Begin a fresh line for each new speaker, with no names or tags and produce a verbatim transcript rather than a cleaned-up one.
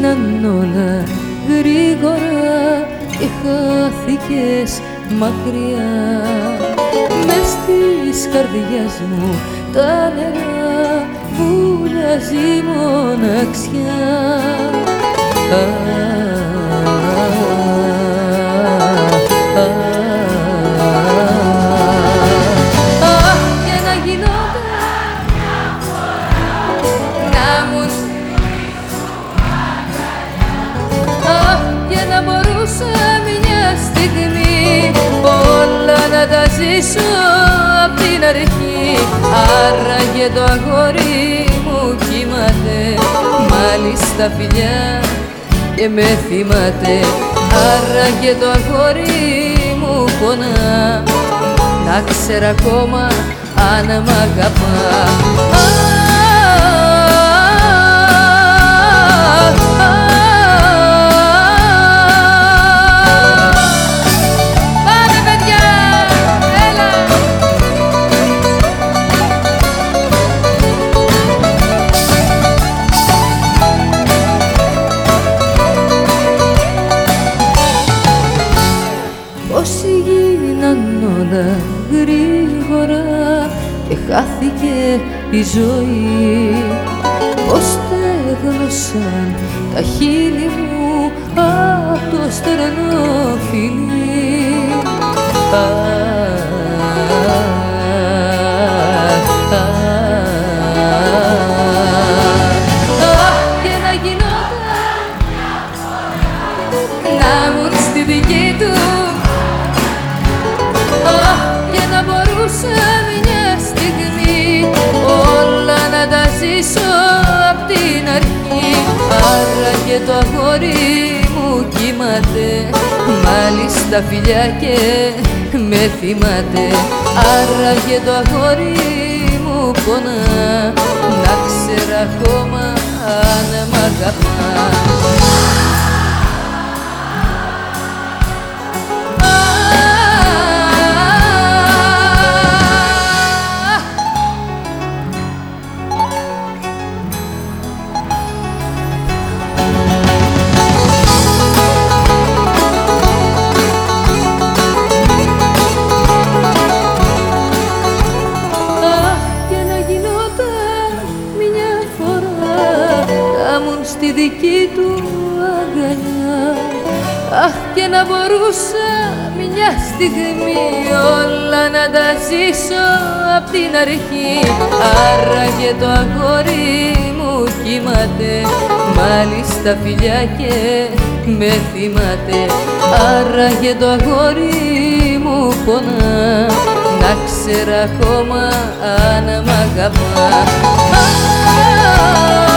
έγιναν όλα γρήγορα και χάθηκες μακριά. Μες της καρδιάς μου τα νερά βουλιάζει μοναξιά. Αχ, και να γινόταν να μου αχ, και να μπορούσα μια στιγμή όλα να τα ζήσω απ' την αρχή. Άραγε το αγόρι μου κοιμάται, μάλιστα φιλιά και με θυμάται. Άραγε το αγόρι μου πονά, να ξέρα ακόμα αν μ' αγαπά. Πώς γίναν όλα γρήγορα και χάθηκε η ζωή. Πώς στέγνωσαν τα χείλη μου απ' το στερνό φιλί. Αχ, και να γινόταν να ήμουν στη δική του. Και να μπορούσα μια στιγμή όλα να τα ζήσω απ' την αρχή. Άραγε το αγόρι μου κοιμάται, μάλιστα φιλιά και με θυμάται. Άραγε το αγόρι μου πονά, να ξέρα ακόμα αν μ' αγαπά. Στη δική του αγκαλιά. Αχ, και να μπορούσα μια στιγμή όλα να τα ζήσω απ' την αρχή. Άραγε το αγόρι μου κοιμάται, μάλιστα φιλιά και με θυμάται. Άραγε το αγόρι μου πονά, να ξέρα ακόμα αν μ' αγαπά.